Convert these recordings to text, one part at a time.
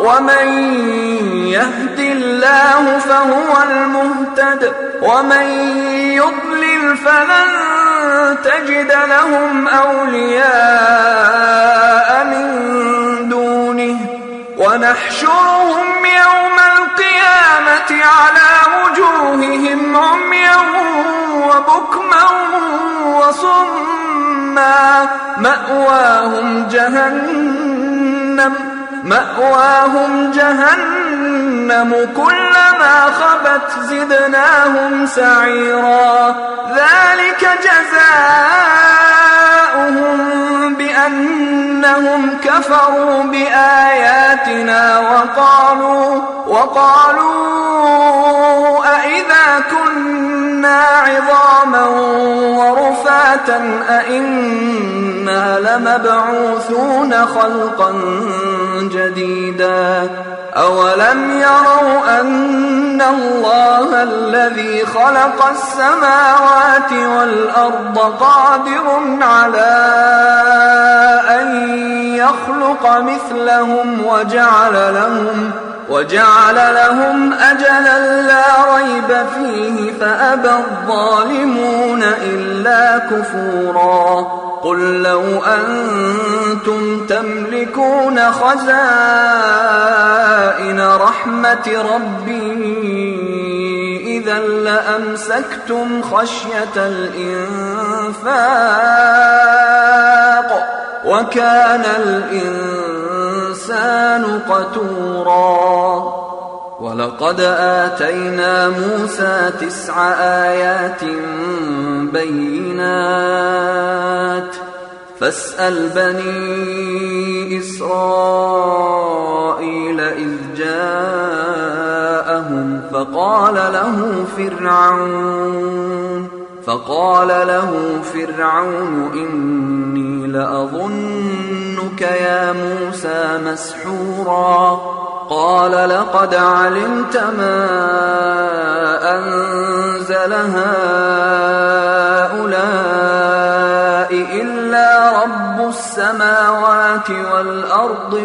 ومن يهد الله فهو المهتد ومن يضلل فلن تجد لهم أولياء من دونه ونحشرهم يوم القيامة على وجوههم عميا وبكما وصما مأواهم جهنم كلما خبت زدناهم سعيرا ذلك جزاؤهم بأنهم كفروا بآياتنا وقالوا أئذا كنا عظاما ورفاتا أئنا لمبعوثون خلقا جديدا أولم يروا أن الله الذي خلق السماوات والأرض قادر على أن يخلق مثلهم وجعل لهم أجلا لا ريب فيه فأبى الظالمون إلا كفورا قل لو أنتم تملكون خزائن رحمة ربي إذا لأمسكتم خشية الإنفاق وكان الإنسان قتورا ولقد آتينا موسى 9 آيات بينات فاسأل بني إسرائيل إذ جاءهم فقال له فرعون إني لأظنك يا موسى مسحورا قال لقد علمت ما أنزل هؤلاء إلا رب السماوات والأرض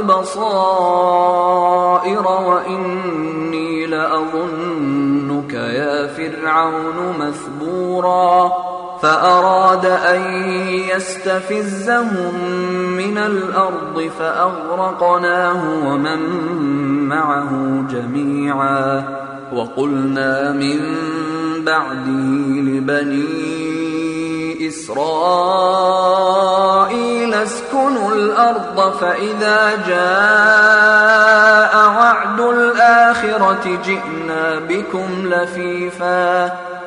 بصائر وإني لأظنك يا فرعون مثبورا فأراد أن يستفزهم من الأرض فأغرقناه ومن معه جميعا وقلنا من بعده لبني إسرائيل اسكنوا الأرض فإذا جاء وعد الآخرة جئنا بكم لفيفا